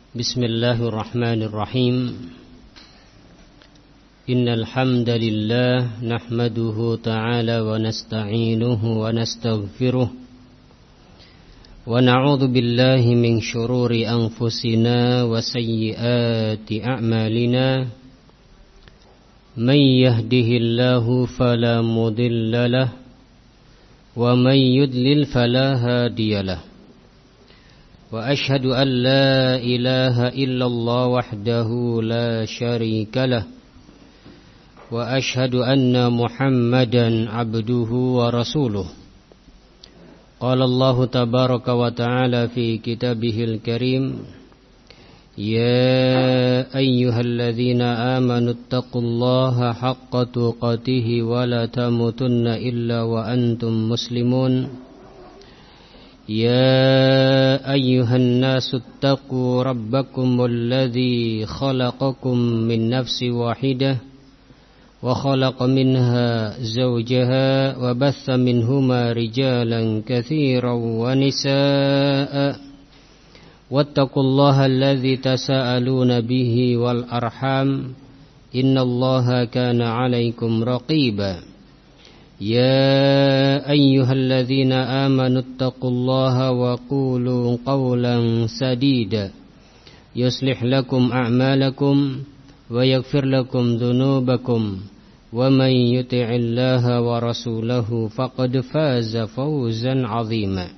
Bismillahirrahmanirrahim. Innal hamdalillah nahmaduhu ta'ala wa nasta'inuhu wa nastaghfiruh wa na'udzu billahi min shururi anfusina wa sayyiati a'malina. Man yahdihillahu fala mudilla lahu wa man yudlil fala hadiyalah. Wa ashhadu an la ilaha illallah wahdahu la syarika lah. Wa ashhadu anna Muhammadan abduhu wa rasuluh. Qala Allah tabaraka wa ta'ala fi kitabihil karim, ya ayyuhalladzina amanu taqullaha haqqa tuqatih wa la tamutunna illa wa antum muslimun. يا أيها الناس اتقوا ربكم الذي خلقكم من نفس واحدة وخلق منها زوجها وبث منهما رجالا كثيرا ونساء واتقوا الله الذي تساءلون به والأرحام إن الله كان عليكم رقيبا. يا أيها الذين آمنوا اتقوا الله وقولوا قولا سديدا يصلح لكم أعمالكم ويغفر لكم ذنوبكم ومن يطع الله ورسوله فقد فاز فوزا عظيما.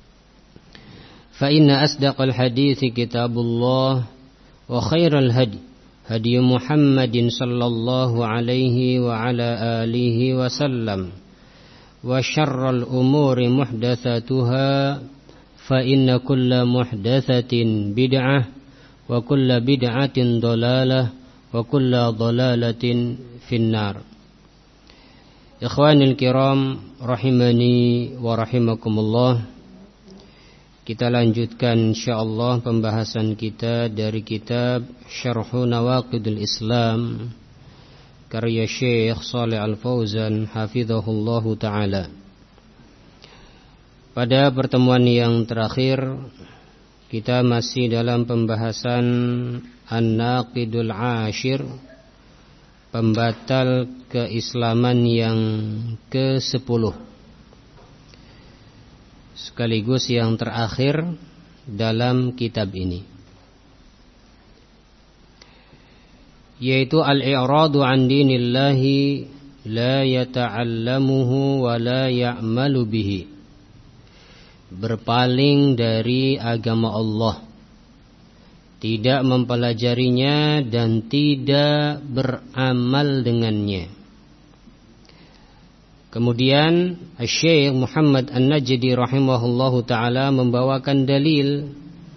فإن أصدق الحديث كتاب الله وخير الهدي هدي محمد صلى الله عليه وعلى آله وسلم وشر الأمور محدثاتها فإن كل محدثة بدعة وكل بدعة ضلالة وكل ضلالة في النار. Ikhwanil kiram rahimani wa rahimakumullah. Kita lanjutkan insyaallah pembahasan kita dari kitab Syarhu Nawaqidul Islam karya Syekh Shalih Al-Fauzan hafizahullahu taala. Pada pertemuan yang terakhir kita masih dalam pembahasan An-Naqidul Ashir, pembatal keislaman yang ke-10, sekaligus yang terakhir dalam kitab ini, yaitu al-i'radu an dinillahi la yata'allamuhu wa la ya'malu bihi, berpaling dari agama Allah, tidak mempelajarinya dan tidak beramal dengannya. Kemudian Syekh Muhammad An-Najdi rahimahullahu ta'ala membawakan dalil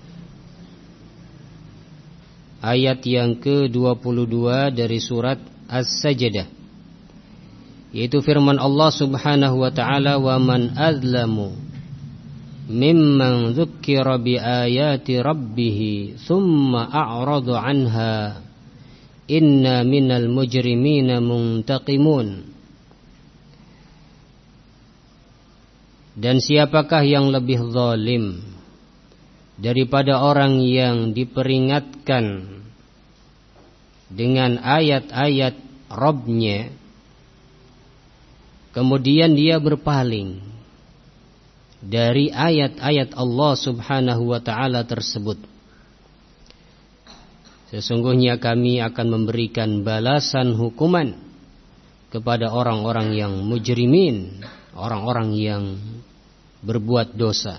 ayat yang ke-22 dari surat As-Sajdah, yaitu firman Allah subhanahu wa ta'ala, wa man azlamu mimman dzukkira bi ayati rabbih thumma a'rada anha inna minal mujrimina muntaqimun. Dan siapakah yang lebih zalim daripada orang yang diperingatkan dengan ayat-ayat Rabb-nya, kemudian dia berpaling dari ayat-ayat Allah subhanahu wa ta'ala tersebut. Sesungguhnya kami akan memberikan balasan hukuman kepada orang-orang yang mujrimin, orang-orang yang berbuat dosa.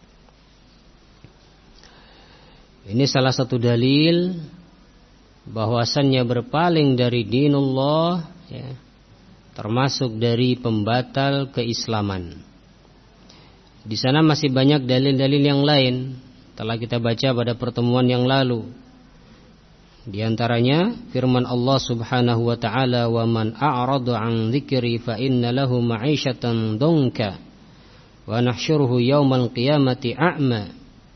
Ini salah satu dalil bahwasannya berpaling dari dinullah, ya, termasuk dari pembatal keislaman. Di sana masih banyak dalil-dalil yang lain, telah kita baca pada pertemuan yang lalu. Di antaranya firman Allah subhanahu wa ta'ala, wa man a'rada an dzikri fa inna lahu ma'isyatan dhanka wa nahsyuruhu yaumal qiyamati a'ma.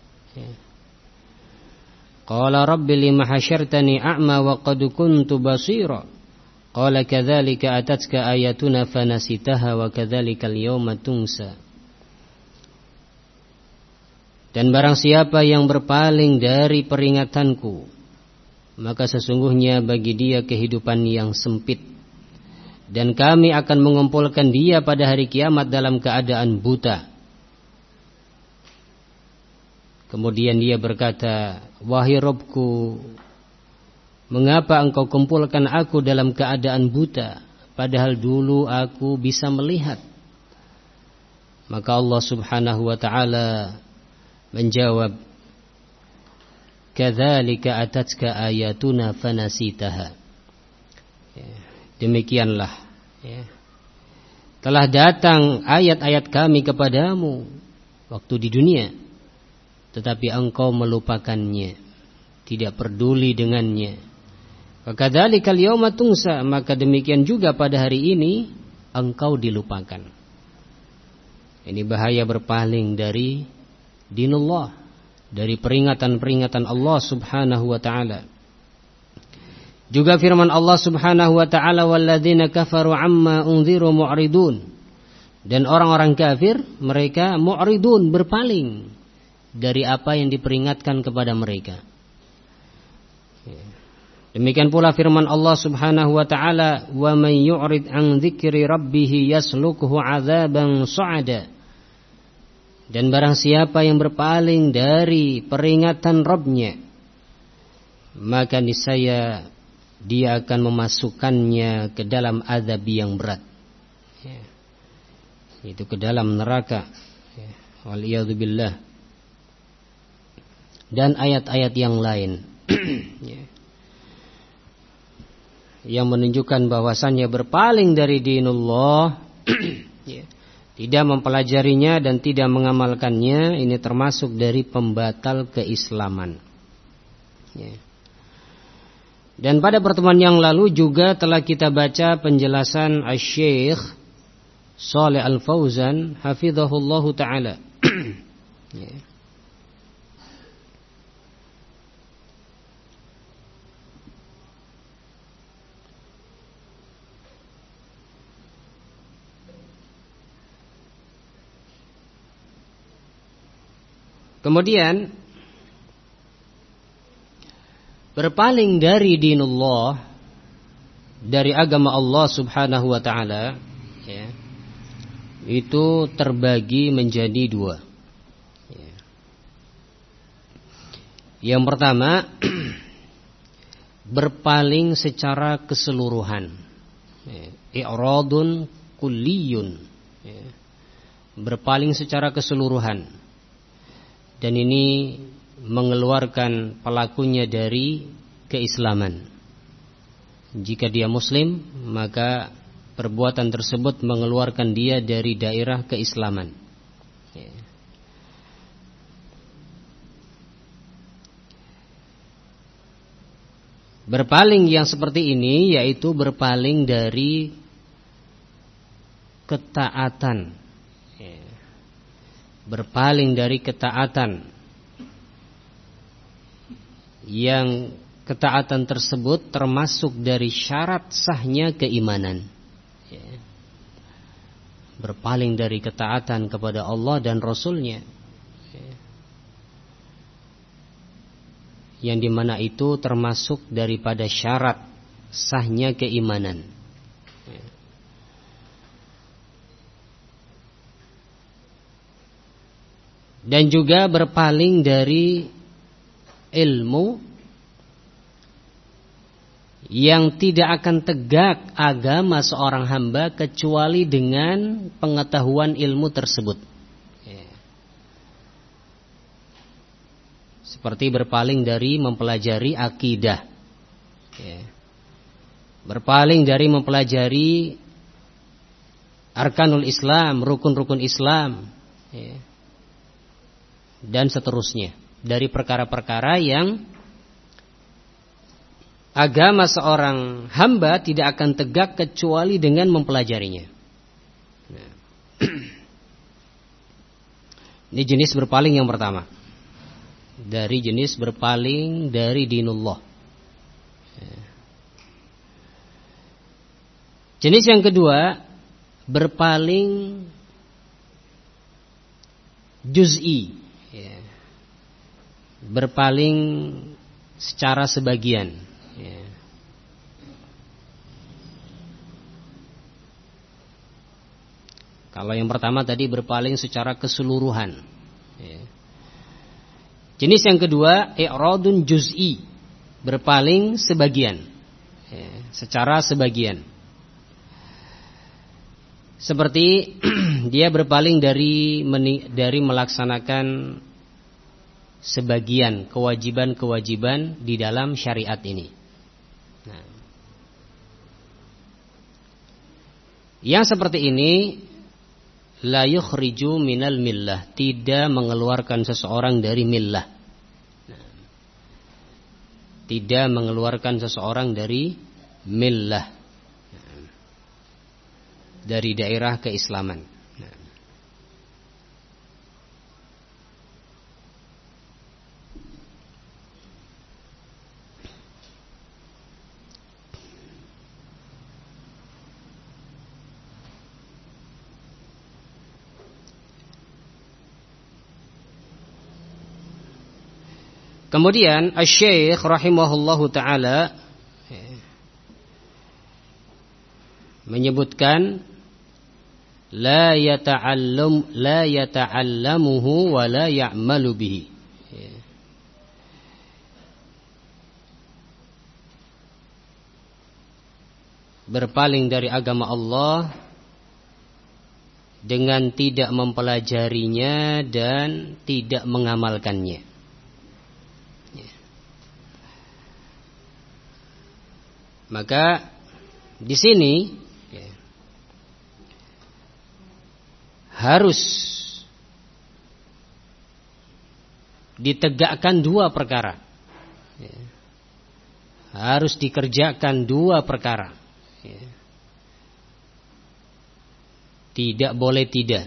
Qala rabbi lima hasyartani a'ma wa qad kuntu basira. Qala kadzalika atatka ayatuna fanasitaha wa kadzalikal yauma tunsa. Dan barang siapa yang berpaling dari peringatanku, maka sesungguhnya bagi dia kehidupan yang sempit. Dan kami akan mengumpulkan dia pada hari kiamat dalam keadaan buta. Kemudian dia berkata, wahai Rabbku, mengapa engkau kumpulkan aku dalam keadaan buta, padahal dulu aku bisa melihat? Maka Allah subhanahu wa ta'ala menjawab, kadzalika atatka ayatuna fanasitaha. Demikianlah, telah datang ayat-ayat kami kepadamu waktu di dunia, tetapi engkau melupakannya, tidak peduli dengannya. Kadzalikal yauma tungsa, maka demikian juga pada hari ini engkau dilupakan. Ini bahaya berpaling dari dinullah, dari peringatan-peringatan Allah subhanahu wa ta'ala. Juga firman Allah subhanahu wa ta'ala, walladzina kafaru amma unziru mu'ridun. Dan orang-orang kafir, mereka mu'ridun, berpaling dari apa yang diperingatkan kepada mereka. Demikian pula firman Allah subhanahu wa ta'ala, wa man yu'rid an dzikri rabbih yaslukhu 'adzaban su'ada. Dan barang siapa yang berpaling dari peringatan Rabbnya, maka niscaya dia akan memasukkannya ke dalam azab yang berat, itu ke dalam neraka, waliyadzubillah. Dan ayat-ayat yang lain yang menunjukkan bahwasannya berpaling dari dinullah, tidak mempelajarinya dan tidak mengamalkannya, ini termasuk dari pembatal keislaman. Dan pada pertemuan yang lalu juga telah kita baca penjelasan Asy-Syaikh Shalih Al-Fauzan hafizahullahu taala. Kemudian berpaling dari dinullah, dari agama Allah subhanahu wa ta'ala, itu terbagi menjadi dua. Yang pertama, berpaling secara keseluruhan, i'radun kulliyun, berpaling secara keseluruhan. Dan ini mengeluarkan pelakunya dari keislaman. Jika dia muslim, maka perbuatan tersebut mengeluarkan dia dari daerah keislaman. Berpaling yang seperti ini yaitu berpaling dari ketaatan, berpaling dari ketaatan yang ketaatan tersebut termasuk dari syarat sahnya keimanan. Berpaling dari ketaatan kepada Allah dan Rasulnya, yang dimana itu termasuk daripada syarat sahnya keimanan. Dan juga berpaling dari ilmu yang tidak akan tegak agama seorang hamba kecuali dengan pengetahuan ilmu tersebut. Seperti berpaling dari mempelajari akidah, berpaling dari mempelajari arkanul Islam, rukun-rukun Islam, dan seterusnya, dari perkara-perkara yang agama seorang hamba tidak akan tegak kecuali dengan mempelajarinya. Ini jenis berpaling yang pertama, dari jenis berpaling dari dinullah. Jenis yang kedua, berpaling juz'i, berpaling secara sebagian, ya. Kalau yang pertama tadi berpaling secara keseluruhan, ya. Jenis yang kedua i'radun juz'i, berpaling sebagian, ya, secara sebagian. Seperti dia berpaling dari melaksanakan sebagian kewajiban-kewajiban di dalam syariat ini. Nah, yang seperti ini la yukhriju minal millah, tidak mengeluarkan seseorang dari millah. Nah, tidak mengeluarkan seseorang dari millah, dari daerah keislaman. Kemudian Asy-Syaikh rahimahullahu taala menyebutkan la yata'allamuhu wa la ya'malu bihi. Berpaling dari agama Allah dengan tidak mempelajarinya dan tidak mengamalkannya. Maka di sini harus ditegakkan dua perkara, harus dikerjakan dua perkara, tidak boleh tidak,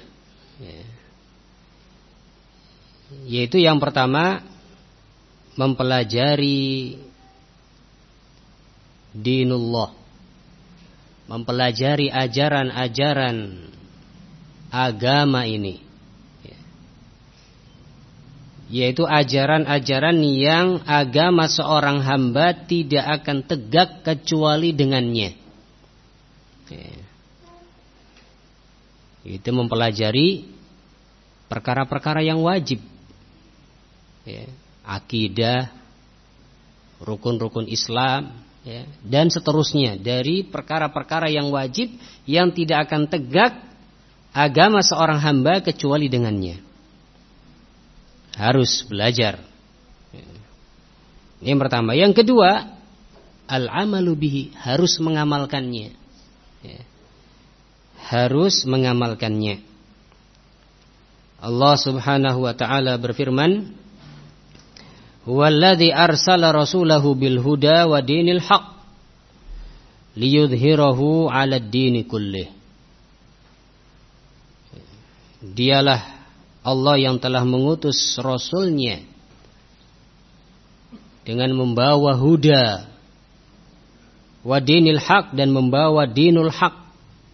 yaitu yang pertama mempelajari dinullah, mempelajari ajaran-ajaran agama ini, yaitu ajaran-ajaran yang agama seorang hamba tidak akan tegak kecuali dengannya. Itu mempelajari perkara-perkara yang wajib, akidah, rukun-rukun Islam, dan seterusnya, dari perkara-perkara yang wajib yang tidak akan tegak agama seorang hamba kecuali dengannya. Harus belajar. Ini yang pertama. Yang kedua, al-amalu bihi, harus mengamalkannya. Harus mengamalkannya. Allah Subhanahu wa taala berfirman, "Huwallazi arsala rasulahu bil huda wa dinil haq liyudhhirahu 'alad dini kullih." Dialah Allah yang telah mengutus Rasulnya dengan membawa huda wa dinil haq, dan membawa dinul haq,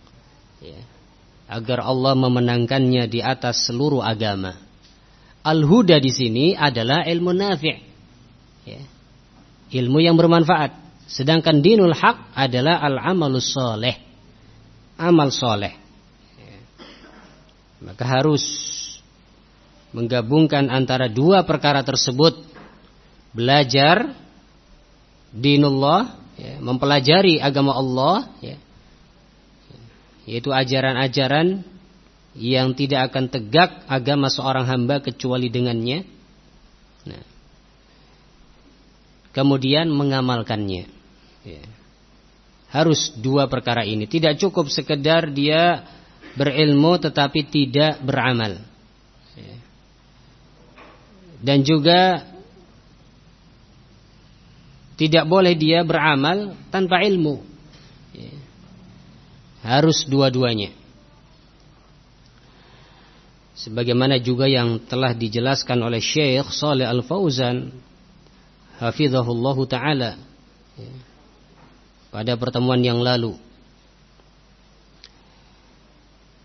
agar Allah memenangkannya di atas seluruh agama. Al-huda di sini adalah ilmu nafi', ilmu yang bermanfaat. Sedangkan dinul haq adalah al-amalus soleh, amal soleh. Maka harus menggabungkan antara dua perkara tersebut, belajar dinullah, mempelajari agama Allah, yaitu ajaran-ajaran yang tidak akan tegak agama seorang hamba kecuali dengannya. Nah, kemudian mengamalkannya. Harus dua perkara ini. Tidak cukup sekedar dia berilmu tetapi tidak beramal. Dan juga tidak boleh dia beramal tanpa ilmu. Harus dua-duanya. Sebagaimana juga yang telah dijelaskan oleh Syekh Shalih Al-Fauzan hafizahullahu taala pada pertemuan yang lalu.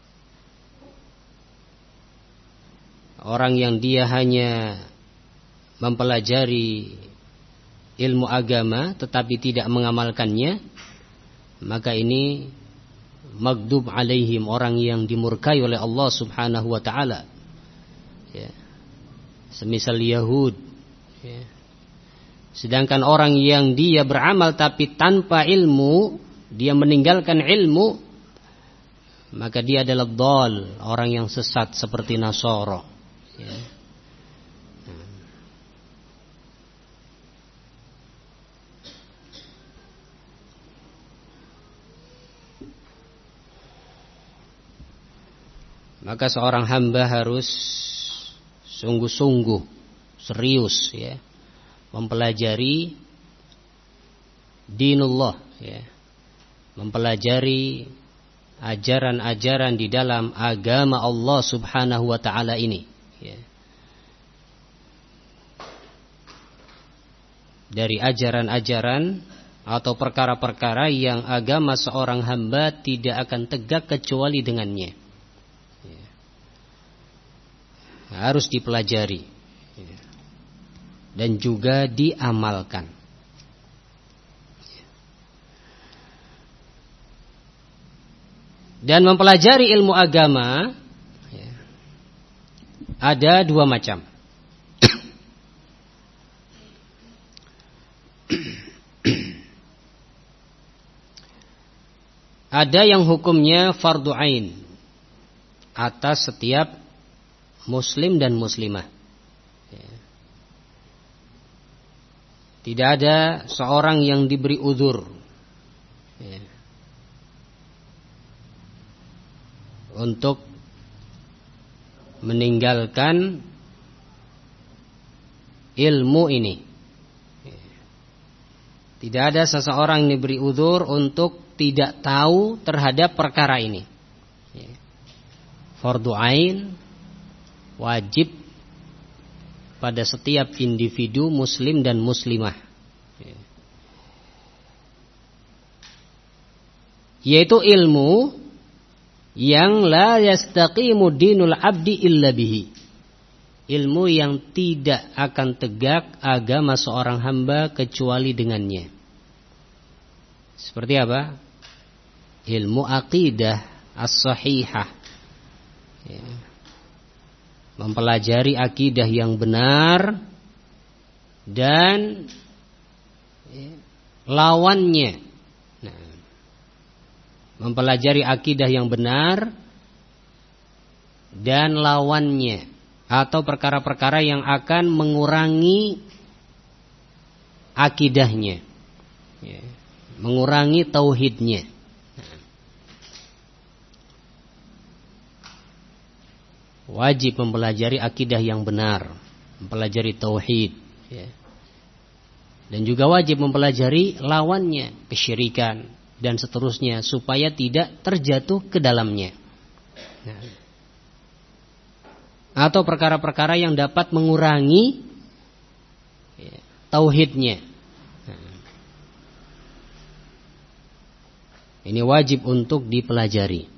Orang yang dia hanya mempelajari ilmu agama tetapi tidak mengamalkannya, maka ini maghdub alaihim, orang yang dimurkai oleh Allah Subhanahu wa taala. Ya. Semisal Yahud. Ya. Sedangkan orang yang dia beramal tapi tanpa ilmu, dia meninggalkan ilmu, maka dia adalah dhal, orang yang sesat seperti Nasara. Ya. Maka seorang hamba harus sungguh-sungguh serius, ya, mempelajari dinullah, ya, mempelajari ajaran-ajaran di dalam agama Allah Subhanahu wa taala ini, ya. Dari ajaran-ajaran atau perkara-perkara yang agama seorang hamba tidak akan tegak kecuali dengannya, ya. Harus dipelajari, ya, dan juga diamalkan. Dan mempelajari ilmu agama, ya, ada dua macam. Ada yang hukumnya fardu ain atas setiap muslim dan muslimah. Ya. Tidak ada seorang yang diberi uzur, ya, untuk meninggalkan ilmu ini. Tidak ada seseorang yang diberi uzur untuk tidak tahu terhadap perkara ini. Fardu ain, wajib pada setiap individu muslim dan muslimah, yaitu ilmu yang la yastaqimu dinul abdi illa bihi, ilmu yang tidak akan tegak agama seorang hamba kecuali dengannya. Seperti apa? Ilmu aqidah as-sahihah, ya. Mempelajari akidah yang benar dan, ya, lawannya. Nah, mempelajari akidah yang benar dan lawannya, atau perkara-perkara yang akan mengurangi akidahnya, ya, mengurangi tauhidnya. Wajib mempelajari akidah yang benar, mempelajari tauhid, ya. Dan juga wajib mempelajari lawannya, kesyirikan dan seterusnya, supaya tidak terjatuh ke dalamnya. Nah, atau perkara-perkara yang dapat mengurangi, ya, tauhidnya. Nah, ini wajib untuk dipelajari.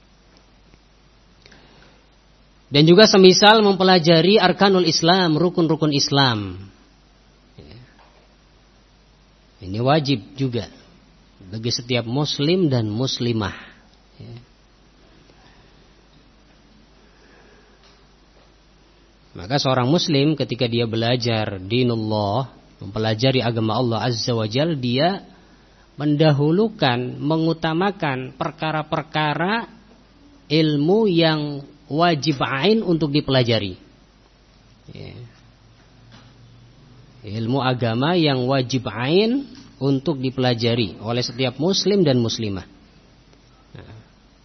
Dan juga semisal mempelajari arkanul Islam, rukun-rukun Islam, ya, ini wajib juga bagi setiap muslim dan muslimah, ya. Maka seorang muslim ketika dia belajar dinullah, mempelajari agama Allah Azza wa Jalla, dia mendahulukan, mengutamakan perkara-perkara ilmu yang wajib ain untuk dipelajari, ya. Ilmu agama yang wajib ain untuk dipelajari oleh setiap muslim dan muslimah. Nah,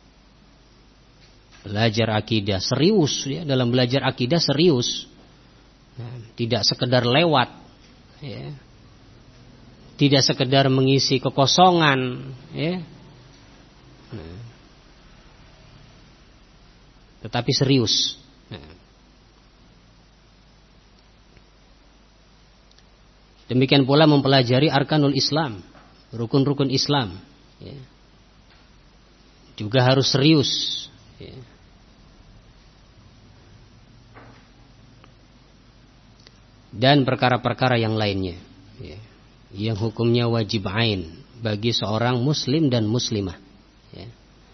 belajar akidah serius, ya, dalam belajar akidah serius, nah, tidak sekedar lewat, ya, tidak sekedar mengisi kekosongan, ya. Nah, tetapi serius. Demikian pula mempelajari arkanul Islam, rukun-rukun Islam, ya, juga harus serius, ya. dan perkara-perkara yang lainnya, ya, yang hukumnya wajib ain bagi seorang muslim dan muslimah, ya.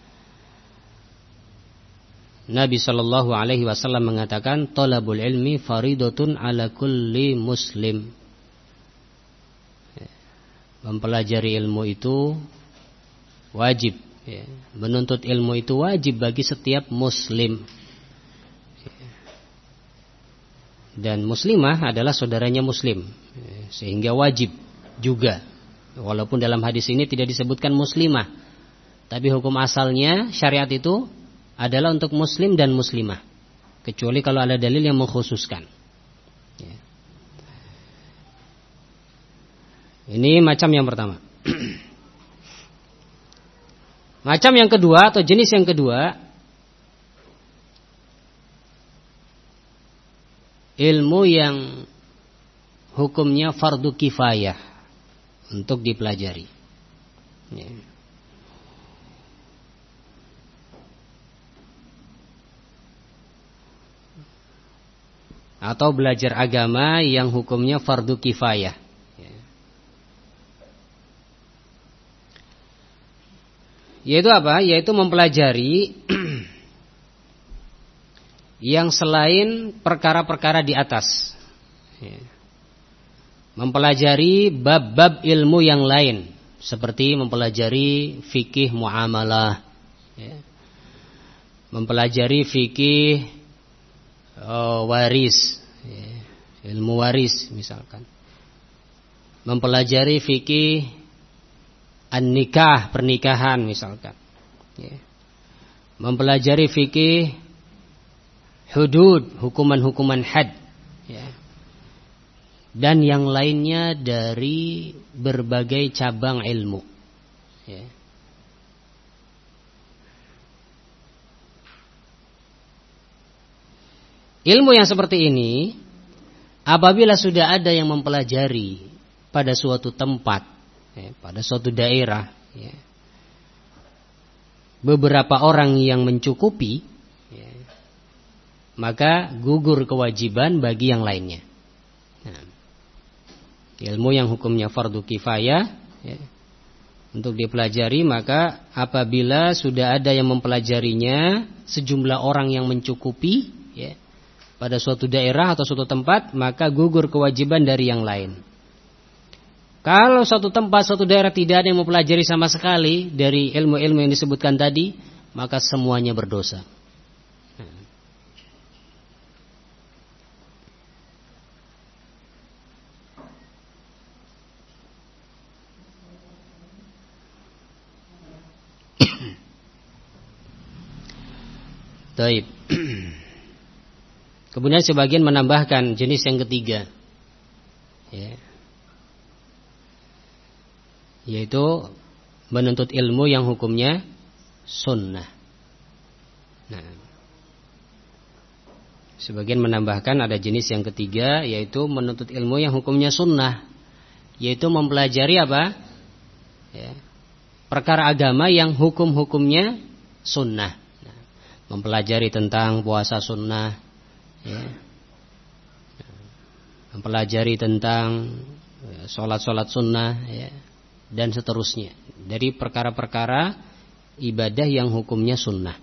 Nabi Shallallahu Alaihi Wasallam mengatakan, "Thalabul ilmi faridatun ala kulli muslim." Mempelajari ilmu itu wajib, ya. Menuntut ilmu itu wajib bagi setiap muslim, dan muslimah adalah saudaranya muslim, sehingga wajib juga. Walaupun dalam hadis ini tidak disebutkan muslimah, tapi hukum asalnya syariat itu adalah untuk muslim dan muslimah, kecuali kalau ada dalil yang mengkhususkan, ya. Ini macam yang pertama. Macam yang kedua atau jenis yang kedua, ilmu yang hukumnya fardu kifayah untuk dipelajari, ya. Atau belajar agama yang hukumnya fardu kifayah, ya. Yaitu apa? Yaitu mempelajari yang selain perkara-perkara di atas, ya. Mempelajari bab-bab ilmu yang lain, seperti mempelajari fikih muamalah, ya. Mempelajari fikih waris, ya. Ilmu waris misalkan. Mempelajari fikih an-nikah, pernikahan misalkan, ya. Mempelajari fikih hudud, hukuman-hukuman had, ya. Dan yang lainnya dari berbagai cabang ilmu, ya. Ilmu yang seperti ini, apabila sudah ada yang mempelajari pada suatu tempat, ya, pada suatu daerah, ya, beberapa orang yang mencukupi, ya, maka gugur kewajiban bagi yang lainnya. Nah, ilmu yang hukumnya fardu kifayah, ya, untuk dipelajari, maka apabila sudah ada yang mempelajarinya sejumlah orang yang mencukupi, ya, pada suatu daerah atau suatu tempat, maka gugur kewajiban dari yang lain. Kalau suatu tempat, suatu daerah tidak ada yang mempelajari sama sekali dari ilmu-ilmu yang disebutkan tadi, maka semuanya berdosa. Baik. Kemudian sebagian menambahkan jenis yang ketiga, ya, yaitu menuntut ilmu yang hukumnya sunnah. Nah, sebagian menambahkan ada jenis yang ketiga, yaitu menuntut ilmu yang hukumnya sunnah, yaitu mempelajari apa? Ya, perkara agama yang hukum-hukumnya sunnah. Nah, mempelajari tentang puasa sunnah, ya, mempelajari tentang sholat-sholat sunnah, ya, dan seterusnya dari perkara-perkara ibadah yang hukumnya sunnah.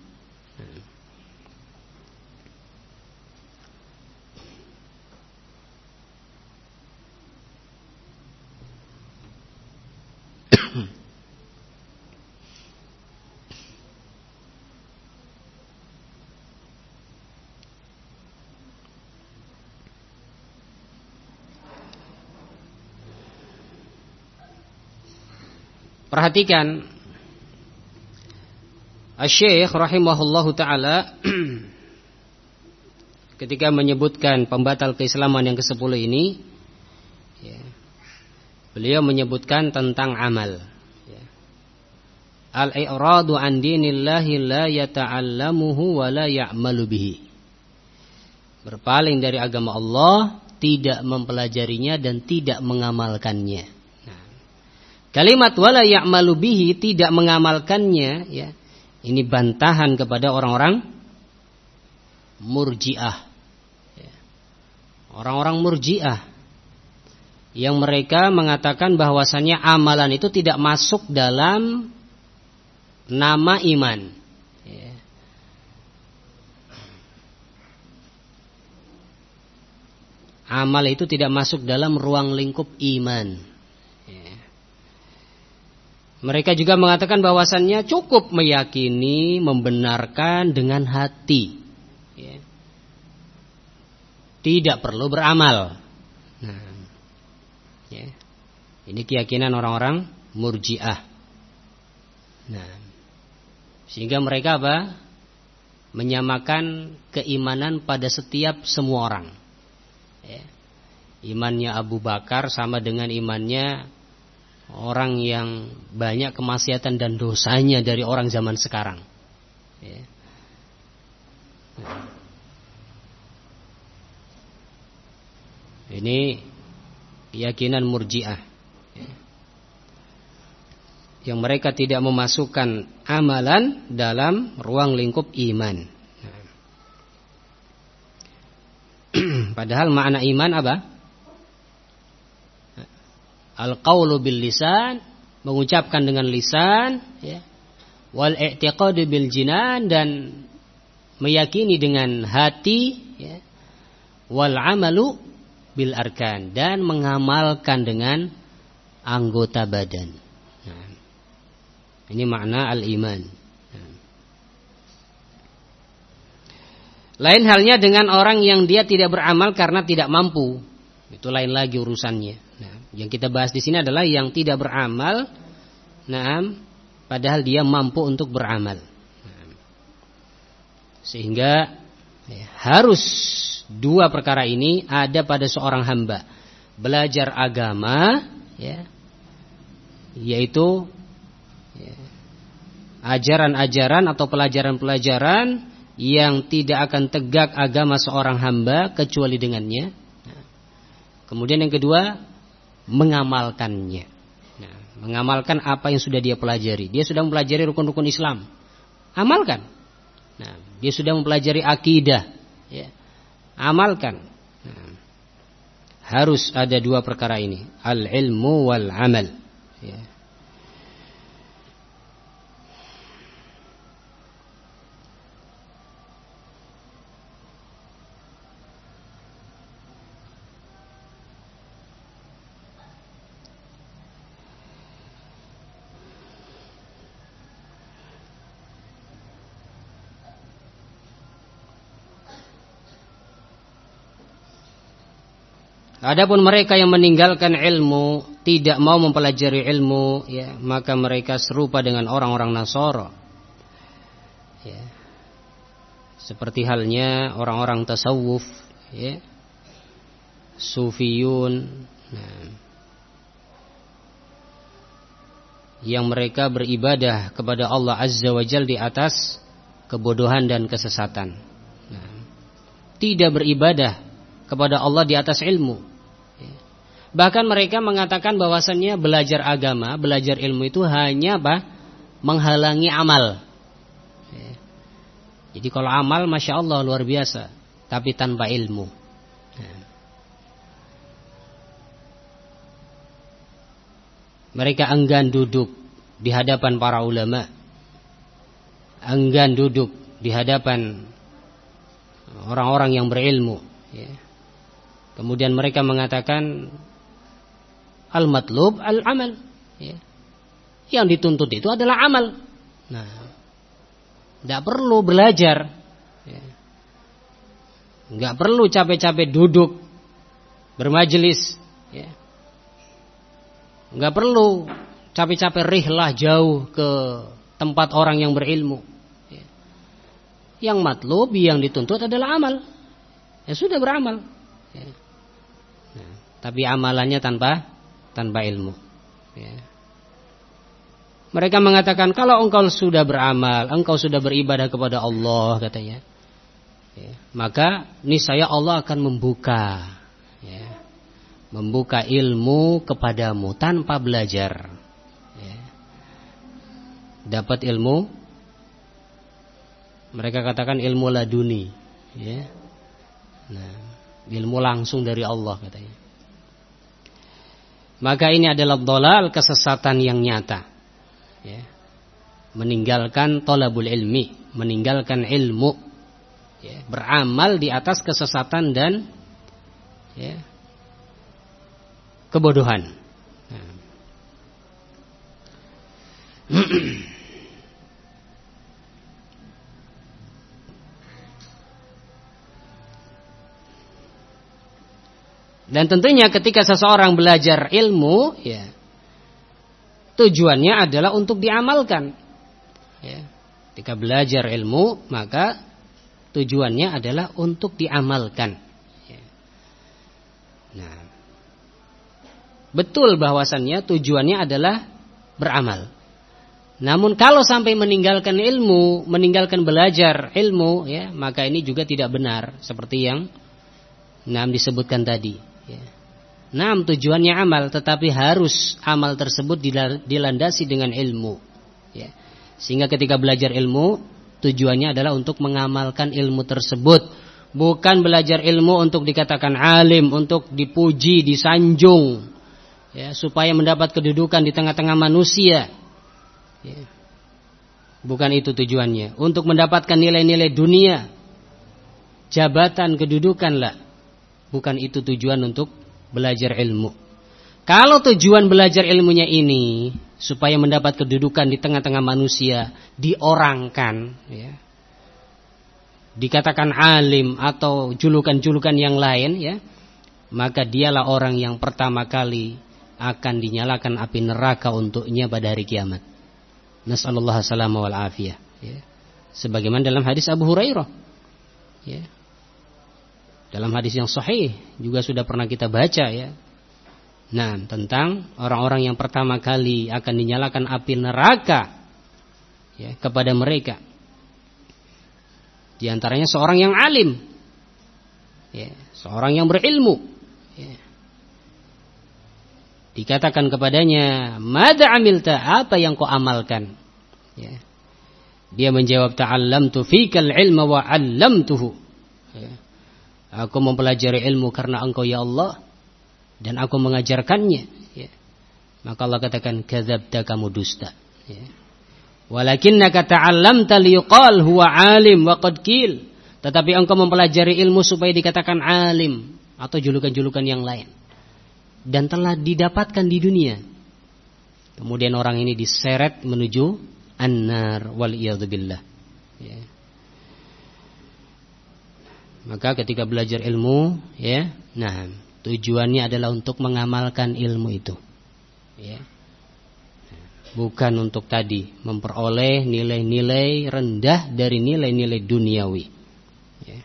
Perhatikan, Asy-Syaikh rahimahullahu ta'ala ketika menyebutkan pembatal keislaman yang ke-10 ini, ya, beliau menyebutkan tentang amal, ya. Al-i'radu an dinillahi la yata'allamuhu wa la ya'malu bihi. Berpaling dari agama Allah, tidak mempelajarinya dan tidak mengamalkannya. Kalimat wala ya'malu bihi, tidak mengamalkannya, ya, ini bantahan kepada orang-orang Murji'ah, ya. Orang-orang Murji'ah, yang mereka mengatakan bahwasannya amalan itu tidak masuk dalam nama iman. Ya. Amal itu tidak masuk dalam ruang lingkup iman. Ya. Mereka juga mengatakan bahwasannya cukup meyakini, membenarkan dengan hati. Ya. Tidak perlu beramal. Nah, ya. Ini keyakinan orang-orang Murji'ah. Nah, sehingga mereka apa? Menyamakan keimanan pada setiap semua orang. Ya. Imannya Abu Bakar sama dengan imannya orang yang banyak kemaksiatan dan dosanya dari orang zaman sekarang. Ya. Nah. Ini keyakinan Murji'ah, ya. Yang mereka tidak memasukkan amalan dalam ruang lingkup iman. Nah. Padahal makna iman apa? Al-qaulu bil lisan, mengucapkan dengan lisan, ya. Wal i'tiqadu bil jinan, dan meyakini dengan hati, ya. Wal amalu bil arkan, dan mengamalkan dengan anggota badan. Nah, ini makna al-iman. Nah. Lain halnya dengan orang yang dia tidak beramal karena tidak mampu. Itu lain lagi urusannya. Nah, yang kita bahas di sini adalah yang tidak beramal, nah, padahal dia mampu untuk beramal. Nah, sehingga ya, harus dua perkara ini ada pada seorang hamba. Belajar agama, ya, yaitu ya, ajaran-ajaran atau pelajaran-pelajaran yang tidak akan tegak agama seorang hamba kecuali dengannya. Nah, kemudian yang kedua, mengamalkannya. Nah, mengamalkan apa yang sudah dia pelajari. Dia sudah mempelajari rukun-rukun Islam, amalkan. Nah, dia sudah mempelajari akidah, ya, amalkan. Nah, harus ada dua perkara ini, al-ilmu wal amal. Ya. Adapun mereka yang meninggalkan ilmu, tidak mau mempelajari ilmu, ya, maka mereka serupa dengan orang-orang Nasara. Ya. Seperti halnya orang-orang tasawuf, ya, sufiyun, nah, yang mereka beribadah kepada Allah Azza wa Jalla di atas kebodohan dan kesesatan. Nah, tidak beribadah kepada Allah di atas ilmu. Bahkan mereka mengatakan bahwasannya belajar agama, belajar ilmu itu hanya apa? Menghalangi amal. Jadi kalau amal, Masya Allah, luar biasa, tapi tanpa ilmu. Mereka enggan duduk di hadapan para ulama, enggan duduk di hadapan orang-orang yang berilmu. Kemudian mereka mengatakan al-matlub al-amal, ya. Yang dituntut itu adalah amal. Nah, tidak perlu belajar, ya. Nggak perlu capek-capek duduk bermajelis, ya. Nggak perlu capek-capek rihlah jauh ke tempat orang yang berilmu, ya. Yang matlub, yang dituntut adalah amal. Ya sudah, beramal, ya. Nah, tapi amalannya tanpa ilmu, ya. Mereka mengatakan kalau engkau sudah beramal, engkau sudah beribadah kepada Allah, katanya, ya, maka niscaya Allah akan membuka, ya, membuka ilmu kepadamu tanpa belajar, ya. Dapat ilmu, mereka katakan ilmu laduni, ya. Nah, ilmu langsung dari Allah, katanya. maka ini adalah dhalal, kesesatan yang nyata. Ya. Meninggalkan thalabul ilmi, meninggalkan ilmu, ya. Beramal di atas kesesatan dan ya, kebodohan. Nah. Dan tentunya ketika seseorang belajar ilmu, ya, tujuannya adalah untuk diamalkan. Ya. Ketika belajar ilmu, maka tujuannya adalah untuk diamalkan. Ya. Nah, betul bahwasannya tujuannya adalah beramal. Namun kalau sampai meninggalkan ilmu, meninggalkan belajar ilmu, ya, maka ini juga tidak benar seperti yang disebutkan tadi. Ya. Tujuannya amal, tetapi harus amal tersebut dilandasi dengan ilmu. Ya. Sehingga ketika belajar ilmu, tujuannya adalah untuk mengamalkan ilmu tersebut, bukan belajar ilmu untuk dikatakan alim, untuk dipuji, disanjung, ya, supaya mendapat kedudukan di tengah-tengah manusia. Ya. Bukan itu tujuannya. Untuk mendapatkan nilai-nilai dunia, jabatan, kedudukanlah. Bukan itu tujuan untuk belajar ilmu. Kalau tujuan belajar ilmunya ini supaya mendapat kedudukan di tengah-tengah manusia, diorangkan, ya, dikatakan alim atau julukan-julukan yang lain, ya, maka dialah orang yang pertama kali akan dinyalakan api neraka untuknya pada hari kiamat. Nas'alullah salamah wal afiyah. Ya. Sebagaimana dalam hadis Abu Hurairah. Ya. Dalam hadis yang sahih juga sudah pernah kita baca, ya. Nah, tentang orang-orang yang pertama kali akan dinyalakan api neraka, ya, kepada mereka. Di antaranya seorang yang alim, ya, seorang yang berilmu. Ya. Dikatakan kepadanya, "Madza amilta?" Apa yang kau amalkan? Ya. Dia menjawab, "Ta'allamtu fikal ilma wa 'allamtuhu." Ya. Aku mempelajari ilmu karena Engkau ya Allah, dan aku mengajarkannya. Ya. Maka Allah katakan, "Kadzabta, kamu dusta." Ya. "Walakinnaka ta'allamta liqal huwa 'alim wa qad qil." Tetapi engkau mempelajari ilmu supaya dikatakan alim atau julukan-julukan yang lain. Dan telah didapatkan di dunia. Kemudian orang ini diseret menuju an-nar wal iyadzubillah. Ya. Maka ketika belajar ilmu, ya, nah, tujuannya adalah untuk mengamalkan ilmu itu, ya. Bukan untuk tadi memperoleh nilai-nilai rendah dari nilai-nilai duniawi, ya.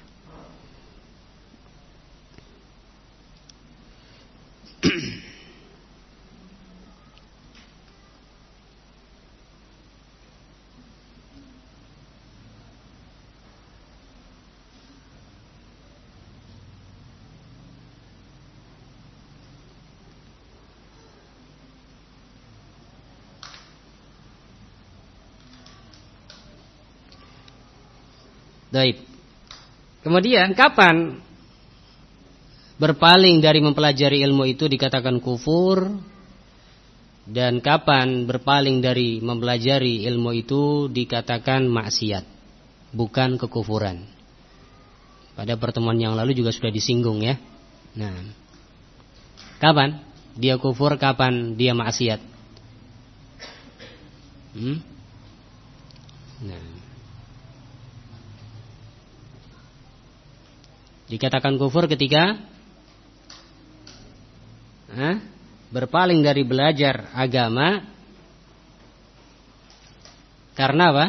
Baik. Kemudian kapan berpaling dari mempelajari ilmu itu dikatakan kufur, dan kapan berpaling dari mempelajari ilmu itu dikatakan maksiat, bukan kekufuran. Pada pertemuan yang lalu juga sudah disinggung, ya. Nah, kapan dia kufur, kapan dia maksiat? Nah, dikatakan kufur ketika berpaling dari belajar agama karena apa?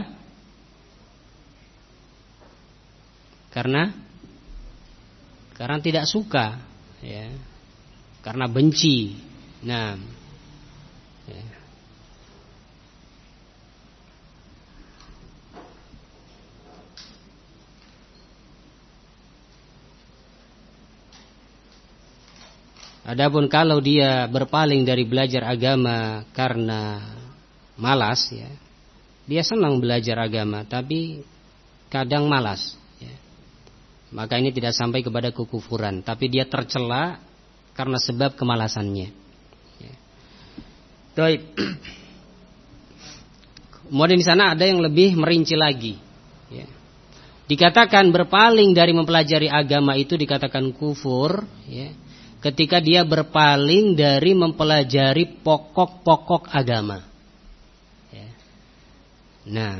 Karena tidak suka, ya. Karena benci. Nah, ya. Adapun kalau dia berpaling dari belajar agama karena malas, ya, dia senang belajar agama tapi kadang malas, ya, maka ini tidak sampai kepada kekufuran, tapi dia tercela karena sebab kemalasannya, ya. Baik. Kemudian di sana ada yang lebih merinci lagi. Ya. Dikatakan berpaling dari mempelajari agama itu dikatakan kufur, ya, ketika dia berpaling dari mempelajari pokok-pokok agama. Ya. Nah,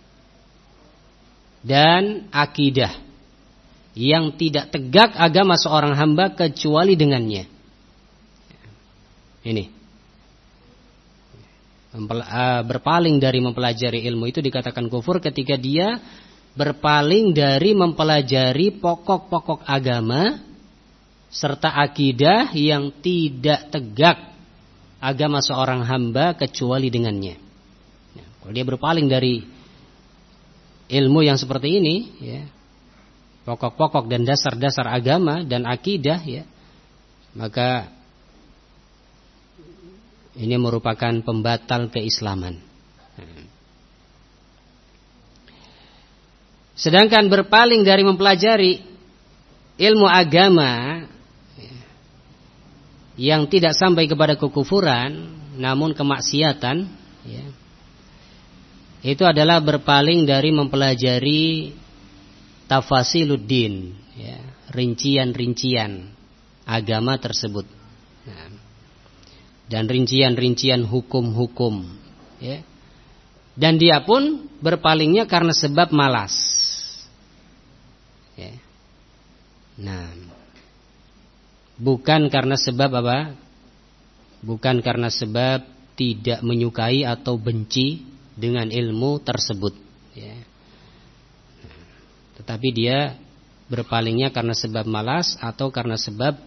dan akidah yang tidak tegak agama seorang hamba kecuali dengannya. Ini berpaling dari mempelajari ilmu itu dikatakan kufur ketika dia berpaling dari mempelajari pokok-pokok agama serta akidah yang tidak tegak agama seorang hamba kecuali dengannya. Nah, kalau dia berpaling dari ilmu yang seperti ini, ya, pokok-pokok dan dasar-dasar agama dan akidah, ya, maka ini merupakan pembatal keislaman. Sedangkan berpaling dari mempelajari ilmu agama yang tidak sampai kepada kekufuran namun kemaksiatan, ya, itu adalah berpaling dari mempelajari tafasiluddin, ya, rincian-rincian agama tersebut, nah, dan rincian-rincian hukum-hukum, ya. Dan dia pun berpalingnya karena sebab malas, ya. Nah, bukan karena sebab apa? Bukan karena sebab tidak menyukai atau benci dengan ilmu tersebut, ya. Tetapi dia berpalingnya karena sebab malas atau karena sebab,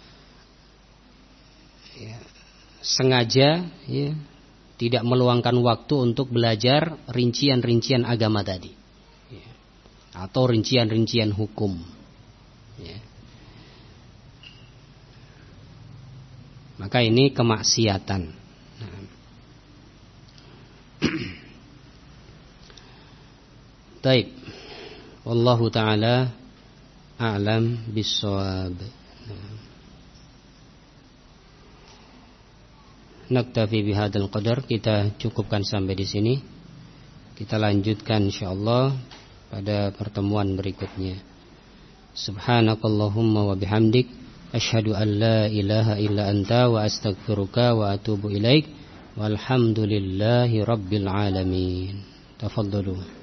ya, sengaja, ya, tidak meluangkan waktu untuk belajar rincian-rincian agama tadi, ya, atau rincian-rincian hukum, ya. Maka ini kemaksiatan. Nah. Baik. Wallahu ta'ala a'lam bis-shawab. Naktafi bihadzal qadar, kita cukupkan sampai di sini. Kita lanjutkan insyaallah pada pertemuan berikutnya. Subhanakallahumma wa bihamdik asyhadu an la ilaha illa anta wa astaghfiruka wa atubu ilaik. Walhamdulillahi rabbil alamin. Tafaddalu.